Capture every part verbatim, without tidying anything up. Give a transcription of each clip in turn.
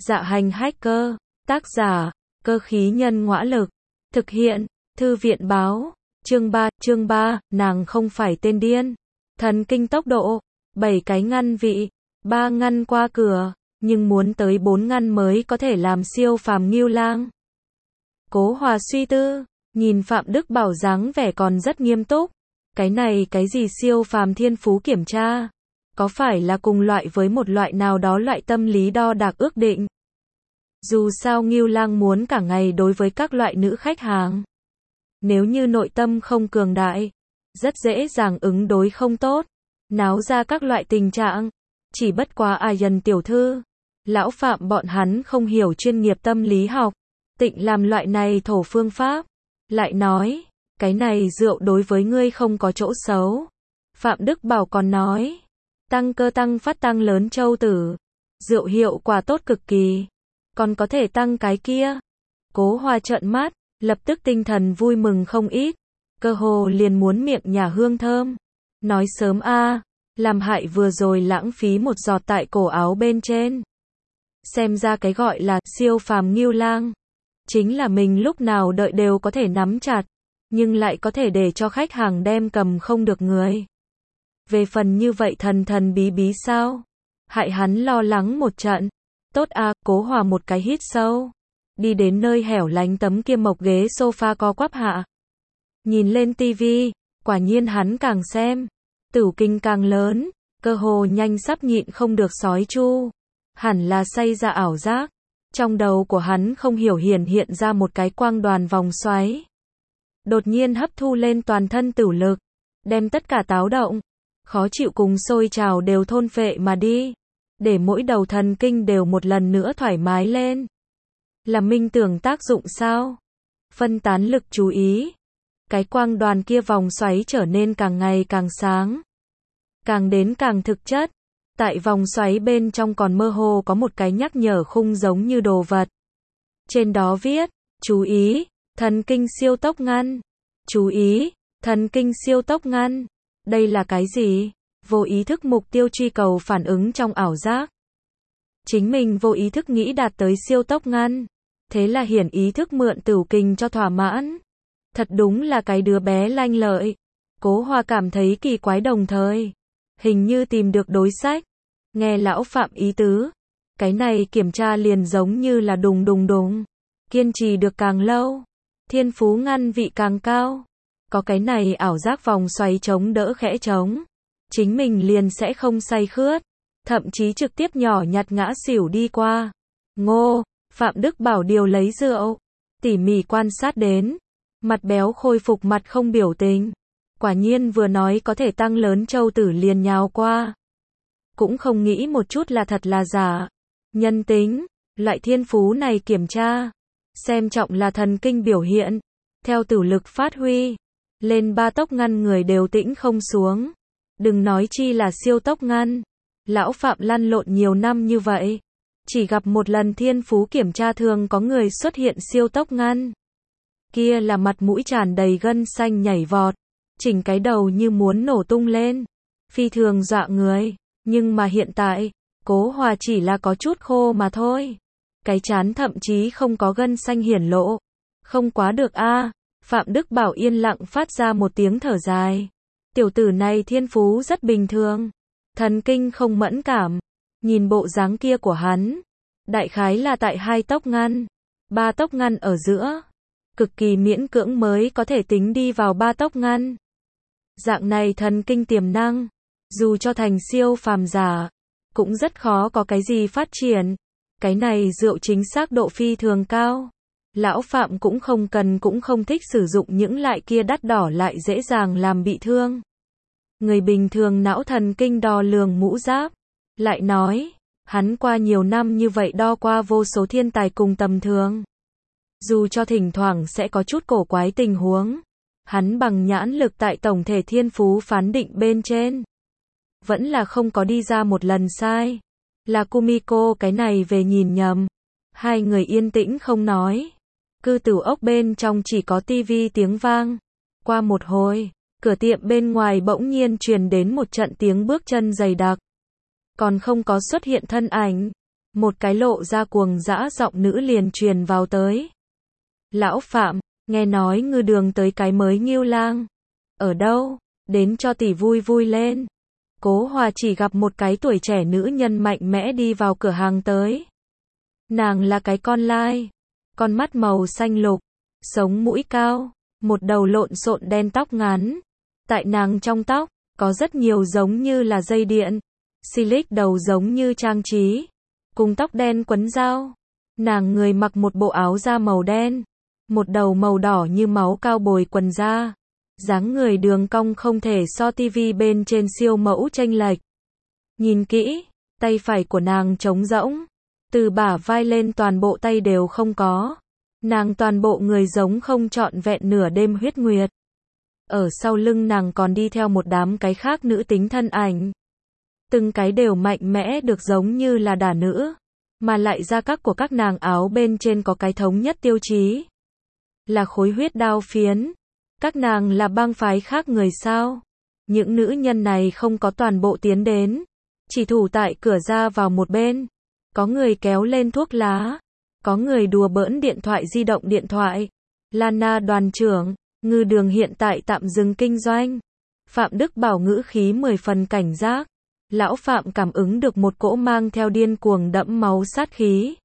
Dạ hành hacker, tác giả, cơ khí nhân ngõa lực, thực hiện, thư viện báo, chương ba, chương ba, nàng không phải tên điên, thần kinh tốc độ, bảy cái ngăn vị, ba ngăn qua cửa, nhưng muốn tới bốn ngăn mới có thể làm siêu phàm Ngưu Lang. Cố Hòa suy tư, nhìn Phạm Đức Bảo dáng vẻ còn rất nghiêm túc, cái này cái gì siêu phàm thiên phú kiểm tra, có phải là cùng loại với một loại nào đó loại tâm lý đo đạc ước định? Dù sao Ngưu Lang muốn cả ngày đối với các loại nữ khách hàng. Nếu như nội tâm không cường đại, rất dễ dàng ứng đối không tốt, náo ra các loại tình trạng. Chỉ bất quá à dần tiểu thư, lão Phạm bọn hắn không hiểu chuyên nghiệp tâm lý học, tịnh làm loại này thổ phương pháp. Lại nói, cái này rượu đối với ngươi không có chỗ xấu. Phạm Đức Bảo còn nói, tăng cơ tăng phát tăng lớn châu tử, rượu hiệu quả tốt cực kỳ, còn có thể tăng cái kia. Cố Hòa trợn mắt, lập tức tinh thần vui mừng không ít, cơ hồ liền muốn miệng nhả hương thơm. Nói sớm a, làm hại vừa rồi lãng phí một giọt tại cổ áo bên trên. Xem ra cái gọi là siêu phàm Ngưu Lang, chính là mình lúc nào đợi đều có thể nắm chặt, nhưng lại có thể để cho khách hàng đem cầm không được người. Về phần như vậy thần thần bí bí sao? Hại hắn lo lắng một trận. Tốt à, Cố Hòa một cái hít sâu, đi đến nơi hẻo lánh tấm kia mộc ghế sofa co quắp hạ. Nhìn lên tivi, quả nhiên hắn càng xem, tửu kinh càng lớn, cơ hồ nhanh sắp nhịn không được sói chu. Hẳn là say ra ảo giác. Trong đầu của hắn không hiểu hiển hiện ra một cái quang đoàn vòng xoáy. Đột nhiên hấp thu lên toàn thân tửu lực, đem tất cả táo động, khó chịu cùng sôi trào đều thôn phệ mà đi, để mỗi đầu thần kinh đều một lần nữa thoải mái lên. Là minh tưởng tác dụng sao? Phân tán lực chú ý. Cái quang đoàn kia vòng xoáy trở nên càng ngày càng sáng, càng đến càng thực chất. Tại vòng xoáy bên trong còn mơ hồ có một cái nhắc nhở khung giống như đồ vật. Trên đó viết, chú ý, thần kinh siêu tốc ngăn. Chú ý, thần kinh siêu tốc ngăn. Đây là cái gì? Vô ý thức mục tiêu truy cầu phản ứng trong ảo giác. Chính mình vô ý thức nghĩ đạt tới siêu tốc ngăn. Thế là hiển ý thức mượn tửu kình cho thỏa mãn. Thật đúng là cái đứa bé lanh lợi. Cố Hòa cảm thấy kỳ quái đồng thời. Hình như tìm được đối sách. Nghe lão Phạm ý tứ. Cái này kiểm tra liền giống như là đùng đùng đùng. Kiên trì được càng lâu, thiên phú ngăn vị càng cao. Có cái này ảo giác vòng xoáy chống đỡ khẽ chống, chính mình liền sẽ không say khướt, thậm chí trực tiếp nhỏ nhặt ngã xỉu đi qua. Ngô, Phạm Đức Bảo điều lấy rượu, tỉ mỉ quan sát đến, mặt béo khôi phục mặt không biểu tình. Quả nhiên vừa nói có thể tăng lớn châu tử liền nhào qua. Cũng không nghĩ một chút là thật là giả. Nhân tính, loại thiên phú này kiểm tra, xem trọng là thần kinh biểu hiện, theo tửu lực phát huy, lên ba tốc ngăn người đều tĩnh không xuống. Đừng nói chi là siêu tốc ngăn. Lão Phạm lăn lộn nhiều năm như vậy, chỉ gặp một lần thiên phú kiểm tra thường có người xuất hiện siêu tốc ngăn. Kia là mặt mũi tràn đầy gân xanh nhảy vọt, chỉnh cái đầu như muốn nổ tung lên, phi thường dọa người. Nhưng mà hiện tại, Cố Hòa chỉ là có chút khô mà thôi. Cái trán thậm chí không có gân xanh hiển lộ. Không quá được a. À. Phạm Đức Bảo yên lặng phát ra một tiếng thở dài. Tiểu tử này thiên phú rất bình thường, thần kinh không mẫn cảm. Nhìn bộ dáng kia của hắn, đại khái là tại hai tốc ngăn, ba tốc ngăn ở giữa, cực kỳ miễn cưỡng mới có thể tính đi vào ba tốc ngăn. Dạng này thần kinh tiềm năng, dù cho thành siêu phàm giả, cũng rất khó có cái gì phát triển. Cái này rượu chính xác độ phi thường cao. Lão Phạm cũng không cần cũng không thích sử dụng những loại kia đắt đỏ lại dễ dàng làm bị thương. Người bình thường não thần kinh đo lường mũ giáp. Lại nói, hắn qua nhiều năm như vậy đo qua vô số thiên tài cùng tầm thường. Dù cho thỉnh thoảng sẽ có chút cổ quái tình huống, hắn bằng nhãn lực tại tổng thể thiên phú phán định bên trên, vẫn là không có đi ra một lần sai. Là Kumiko cái này về nhìn nhầm. Hai người yên tĩnh không nói. Cư tửu ốc bên trong chỉ có tivi tiếng vang. Qua một hồi, cửa tiệm bên ngoài bỗng nhiên truyền đến một trận tiếng bước chân dày đặc. Còn không có xuất hiện thân ảnh, Một cái lộ ra cuồng dã giọng nữ liền truyền vào tới. Lão Phạm, nghe nói ngư đường tới cái mới Ngưu Lang. Ở đâu? Đến cho tỷ vui vui lên. Cố Hòa chỉ gặp một cái tuổi trẻ nữ nhân mạnh mẽ đi vào cửa hàng tới. Nàng là cái con lai. Con mắt màu xanh lục. Sống mũi cao. Một đầu lộn xộn đen tóc ngắn. Tại nàng trong tóc, có rất nhiều giống như là dây điện. Silic đầu giống như trang trí. Cùng tóc đen quấn dao. Nàng người mặc một bộ áo da màu đen. Một đầu màu đỏ như máu cao bồi quần da. Dáng người đường cong không thể so tivi bên trên siêu mẫu chênh lệch. Nhìn kỹ, tay phải của nàng trống rỗng. Từ bả vai lên toàn bộ tay đều không có. Nàng toàn bộ người giống không trọn vẹn nửa đêm huyết nguyệt. Ở sau lưng nàng còn đi theo một đám cái khác nữ tính thân ảnh. Từng cái đều mạnh mẽ được giống như là đả nữ. Mà lại da các của các nàng áo bên trên có cái thống nhất tiêu chí. Là khối huyết đao phiến. Các nàng là bang phái khác người sao? Những nữ nhân này không có toàn bộ tiến đến. Chỉ thủ tại cửa ra vào một bên. Có người kéo lên thuốc lá. Có người đùa bỡn điện thoại di động điện thoại. Lana đoàn trưởng, ngư đường hiện tại tạm dừng kinh doanh. Phạm Đức Bảo ngữ khí mười phần cảnh giác. Lão Phạm cảm ứng được một cỗ mang theo điên cuồng đẫm máu sát khí.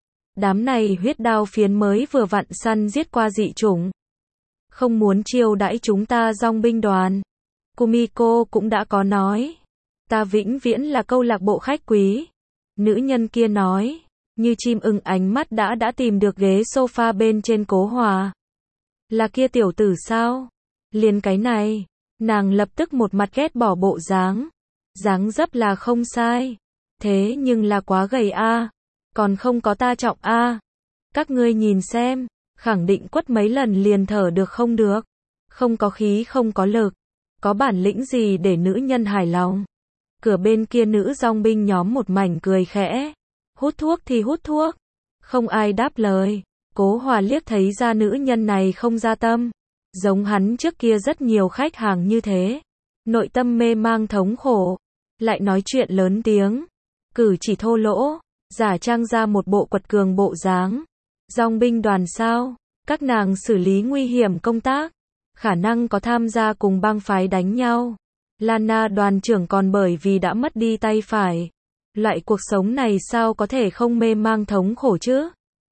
Đám này huyết đao phiến mới vừa vặn săn giết qua dị chủng. Không muốn chiêu đãi chúng ta dòng binh đoàn. Kumiko cũng đã có nói. Ta vĩnh viễn là câu lạc bộ khách quý. Nữ nhân kia nói. Như chim ưng ánh mắt đã đã tìm được ghế sofa bên trên Cố Hòa. Là kia tiểu tử sao? Liền cái này. Nàng lập tức một mặt ghét bỏ bộ dáng. Dáng dấp là không sai. Thế nhưng là quá gầy a. Còn không có ta trọng a. Các ngươi nhìn xem. Khẳng định quất mấy lần liền thở được không được. Không có khí không có lực. Có bản lĩnh gì để nữ nhân hài lòng. Cửa bên kia nữ dòng binh nhóm một mảnh cười khẽ. Hút thuốc thì hút thuốc. Không ai đáp lời. Cố Hòa liếc thấy ra nữ nhân này không ra tâm. Giống hắn trước kia rất nhiều khách hàng như thế. Nội tâm mê mang thống khổ. Lại nói chuyện lớn tiếng. Cử chỉ thô lỗ. Giả trang ra một bộ quật cường bộ dáng. Dòng binh đoàn sao? Các nàng xử lý nguy hiểm công tác. Khả năng có tham gia cùng bang phái đánh nhau. Lana đoàn trưởng còn bởi vì đã mất đi tay phải. Loại cuộc sống này sao có thể không mê mang thống khổ chứ?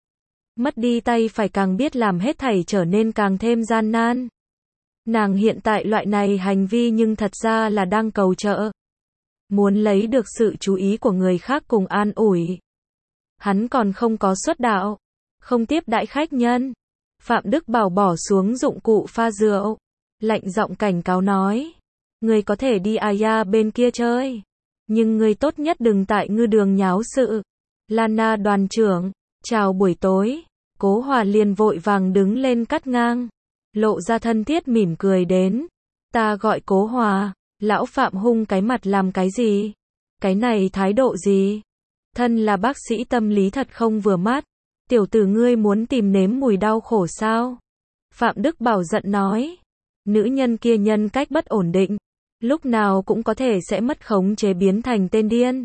Mất đi tay phải càng biết làm hết thảy trở nên càng thêm gian nan. Nàng hiện tại loại này hành vi nhưng thật ra là đang cầu trợ. Muốn lấy được sự chú ý của người khác cùng an ủi. Hắn còn không có xuất đạo. Không tiếp đãi khách nhân. Phạm Đức Bảo bỏ xuống dụng cụ pha rượu. Lạnh giọng cảnh cáo nói. Người có thể đi Aya bên kia chơi. Nhưng người tốt nhất đừng tại ngư đường nháo sự. Lana đoàn trưởng. Chào buổi tối. Cố Hòa liền vội vàng đứng lên cắt ngang. Lộ ra thân thiết mỉm cười đến. Ta gọi Cố Hòa. Lão Phạm hung cái mặt làm cái gì? Cái này thái độ gì? Thân là bác sĩ tâm lý thật không vừa mắt. Tiểu tử ngươi muốn tìm nếm mùi đau khổ sao? Phạm Đức Bảo giận nói. Nữ nhân kia nhân cách bất ổn định. Lúc nào cũng có thể sẽ mất khống chế biến thành tên điên.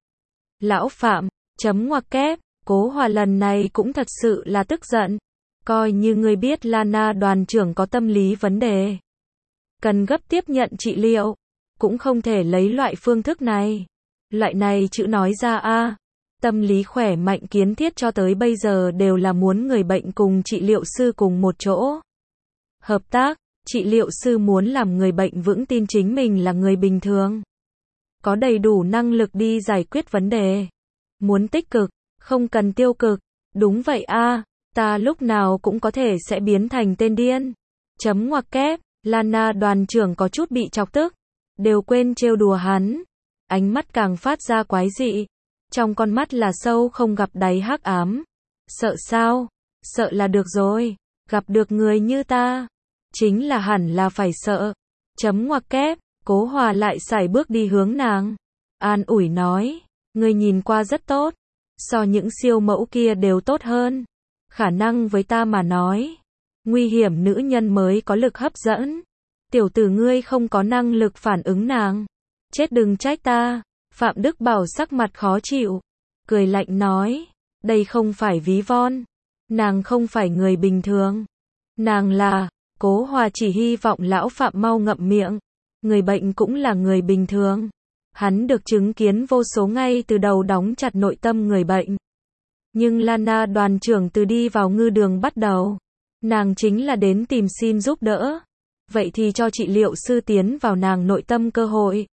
Lão Phạm, chấm ngoặc kép, Cố Hòa lần này cũng thật sự là tức giận. Coi như ngươi biết Lana đoàn trưởng có tâm lý vấn đề. Cần gấp tiếp nhận trị liệu. Cũng không thể lấy loại phương thức này. Loại này chữ nói ra a. Tâm lý khỏe mạnh kiến thiết cho tới bây giờ đều là muốn người bệnh cùng trị liệu sư cùng một chỗ. Hợp tác, trị liệu sư muốn làm người bệnh vững tin chính mình là người bình thường. Có đầy đủ năng lực đi giải quyết vấn đề. Muốn tích cực, không cần tiêu cực. Đúng vậy a, ta lúc nào cũng có thể sẽ biến thành tên điên. Chấm ngoặc kép, Lana đoàn trưởng có chút bị chọc tức. Đều quên trêu đùa hắn. Ánh mắt càng phát ra quái dị. Trong con mắt là sâu không gặp đáy hắc ám. Sợ sao? Sợ là được rồi. Gặp được người như ta. Chính là hẳn là phải sợ. Chấm ngoặc kép. Cố Hòa lại sải bước đi hướng nàng. An ủi nói. Người nhìn qua rất tốt. So những siêu mẫu kia đều tốt hơn. Khả năng với ta mà nói. Nguy hiểm nữ nhân mới có lực hấp dẫn. Tiểu tử ngươi không có năng lực phản ứng nàng. Chết đừng trách ta. Phạm Đức Bảo sắc mặt khó chịu. cười lạnh nói, đây không phải ví von, nàng không phải người bình thường, nàng là, Cố Hòa chỉ hy vọng lão Phạm mau ngậm miệng, người bệnh cũng là người bình thường. Hắn được chứng kiến vô số ngay từ đầu đóng chặt nội tâm người bệnh. Nhưng Lana đoàn trưởng từ đi vào ngư đường bắt đầu, nàng chính là đến tìm xin giúp đỡ. Vậy thì cho trị liệu sư tiến vào nàng nội tâm cơ hội.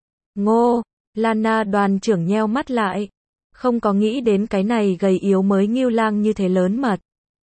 Ngô, Lana đoàn trưởng nheo mắt lại, không có nghĩ đến cái này gầy yếu mới Ngưu Lang như thế lớn mật.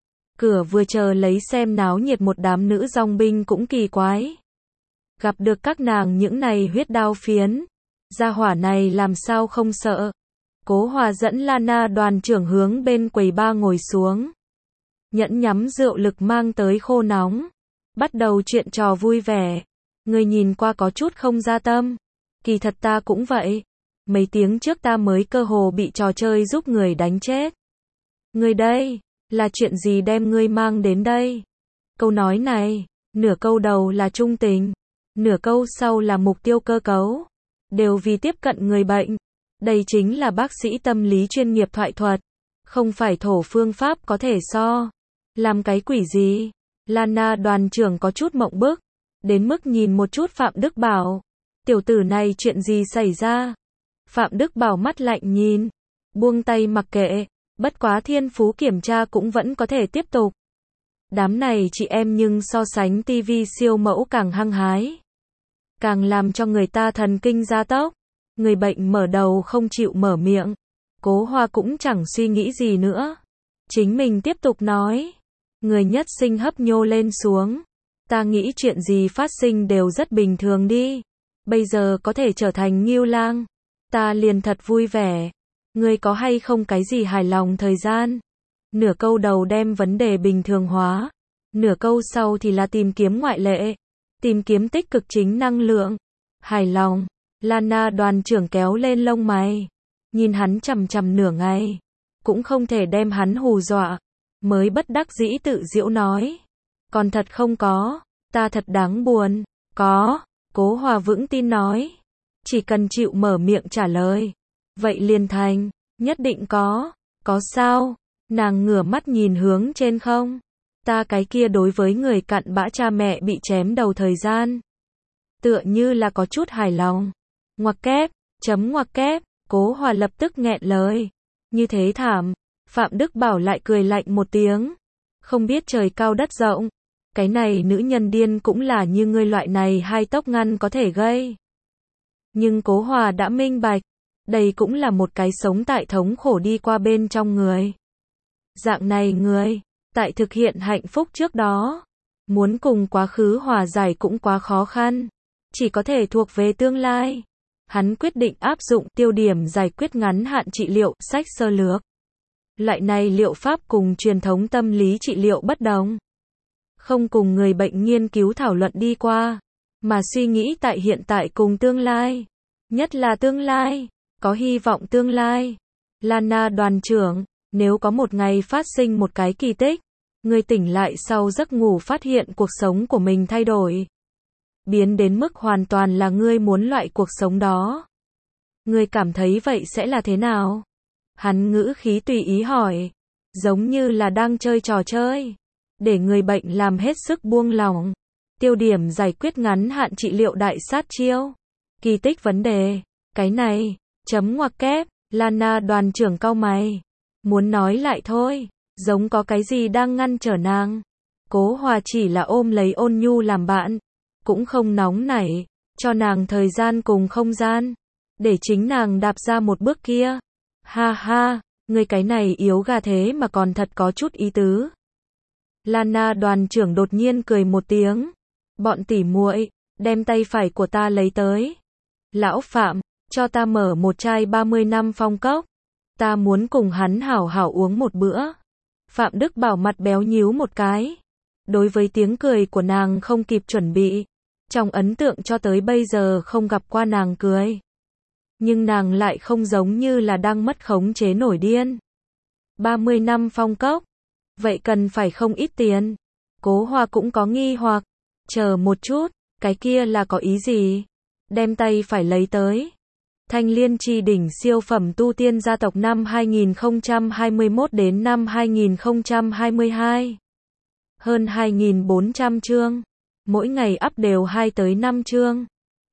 Cửa vừa chờ lấy xem náo nhiệt một đám nữ dòng binh cũng kỳ quái. Gặp được các nàng những này huyết đao phiến, gia hỏa này làm sao không sợ. Cố Hòa dẫn Lana đoàn trưởng hướng bên quầy ba ngồi xuống. Nhẫn nhắm rượu lực mang tới khô nóng. Bắt đầu chuyện trò vui vẻ. Người nhìn qua có chút không ra tâm. Kỳ thật ta cũng vậy. Mấy tiếng trước ta mới cơ hồ bị trò chơi giúp người đánh chết. Người đây, là chuyện gì đem ngươi mang đến đây? Câu nói này, nửa câu đầu là trung tình, nửa câu sau là mục tiêu cơ cấu. Đều vì tiếp cận người bệnh. Đây chính là bác sĩ tâm lý chuyên nghiệp thoại thuật. Không phải thổ phương pháp có thể so. Làm cái quỷ gì? Lana đoàn trưởng có chút mộng bức. Đến mức nhìn một chút Phạm Đức Bảo. Tiểu tử này chuyện gì xảy ra? Phạm Đức Bảo mắt lạnh nhìn. Buông tay mặc kệ. Bất quá thiên phú kiểm tra cũng vẫn có thể tiếp tục. Đám này chị em nhưng so sánh tivi siêu mẫu càng hăng hái. Càng làm cho người ta thần kinh gia tốc. Người bệnh mở đầu không chịu mở miệng. Cố Hòa cũng chẳng suy nghĩ gì nữa. Chính mình tiếp tục nói. Người nhất sinh hấp nhô lên xuống. Ta nghĩ chuyện gì phát sinh đều rất bình thường đi. Bây giờ có thể trở thành Ngưu Lang. Ta liền thật vui vẻ. Ngươi có hay không cái gì hài lòng thời gian? Nửa câu đầu đem vấn đề bình thường hóa. Nửa câu sau thì là tìm kiếm ngoại lệ. Tìm kiếm tích cực chính năng lượng. Hài lòng. Lana đoàn trưởng kéo lên lông mày. Nhìn hắn chằm chằm nửa ngày. Cũng không thể đem hắn hù dọa. Mới bất đắc dĩ tự giễu nói. Còn thật không có. Ta thật đáng buồn. Có. Cố Hòa vững tin nói. Chỉ cần chịu mở miệng trả lời. Vậy liền thành. Nhất định có. Có sao? Nàng ngửa mắt nhìn hướng trên không. Ta cái kia đối với người cặn bã cha mẹ bị chém đầu thời gian. Tựa như là có chút hài lòng. Ngoặc kép, chấm ngoặc kép, Cố Hòa lập tức nghẹn lời. Như thế thảm. Phạm Đức Bảo lại cười lạnh một tiếng. Không biết trời cao đất rộng. Cái này nữ nhân điên cũng là như ngươi loại này hai tốc ngăn có thể gây. Nhưng Cố Hòa đã minh bạch. Đây cũng là một cái sống tại thống khổ đi qua bên trong người. Dạng này người, tại thực hiện hạnh phúc trước đó, muốn cùng quá khứ hòa giải cũng quá khó khăn. Chỉ có thể thuộc về tương lai. Hắn quyết định áp dụng tiêu điểm giải quyết ngắn hạn trị liệu, sách sơ lược. Loại này liệu pháp cùng truyền thống tâm lý trị liệu bất đồng. Không cùng người bệnh nghiên cứu thảo luận đi qua, mà suy nghĩ tại hiện tại cùng tương lai. Nhất là tương lai, có hy vọng tương lai. Lana đoàn trưởng, nếu có một ngày phát sinh một cái kỳ tích, người tỉnh lại sau giấc ngủ phát hiện cuộc sống của mình thay đổi. Biến đến mức hoàn toàn là ngươi muốn loại cuộc sống đó. Ngươi cảm thấy vậy sẽ là thế nào? Hắn ngữ khí tùy ý hỏi. Giống như là đang chơi trò chơi. Để người bệnh làm hết sức buông lỏng. Tiêu điểm giải quyết ngắn hạn trị liệu đại sát chiêu. Kỳ tích vấn đề. Cái này, chấm ngoặc kép, Lana đoàn trưởng cau mày. Muốn nói lại thôi. Giống có cái gì đang ngăn trở nàng. Cố Hòa chỉ là ôm lấy Ôn Nhu làm bạn. Cũng không nóng nảy. Cho nàng thời gian cùng không gian. Để chính nàng đạp ra một bước kia. Ha ha, người cái này yếu gà thế mà còn thật có chút ý tứ. Lana đoàn trưởng đột nhiên cười một tiếng. Bọn tỉ muội, đem tay phải của ta lấy tới. Lão Phạm, cho ta mở một chai ba mươi năm phong cốc. Ta muốn cùng hắn hảo hảo uống một bữa. Phạm Đức Bảo mặt béo nhíu một cái. Đối với tiếng cười của nàng không kịp chuẩn bị. Trong ấn tượng cho tới bây giờ không gặp qua nàng cười. Nhưng nàng lại không giống như là đang mất khống chế nổi điên. ba mươi năm phong cốc. Vậy cần phải không ít tiền. Cố Hòa cũng có nghi hoặc. Chờ một chút, cái kia là có ý gì? Đem tay phải lấy tới. Thanh Liên Chi đỉnh siêu phẩm tu tiên gia tộc năm hai nghìn không trăm hai mươi mốt đến năm hai nghìn không trăm hai mươi hai. Hơn hai nghìn bốn trăm chương. Mỗi ngày up đều hai tới năm chương.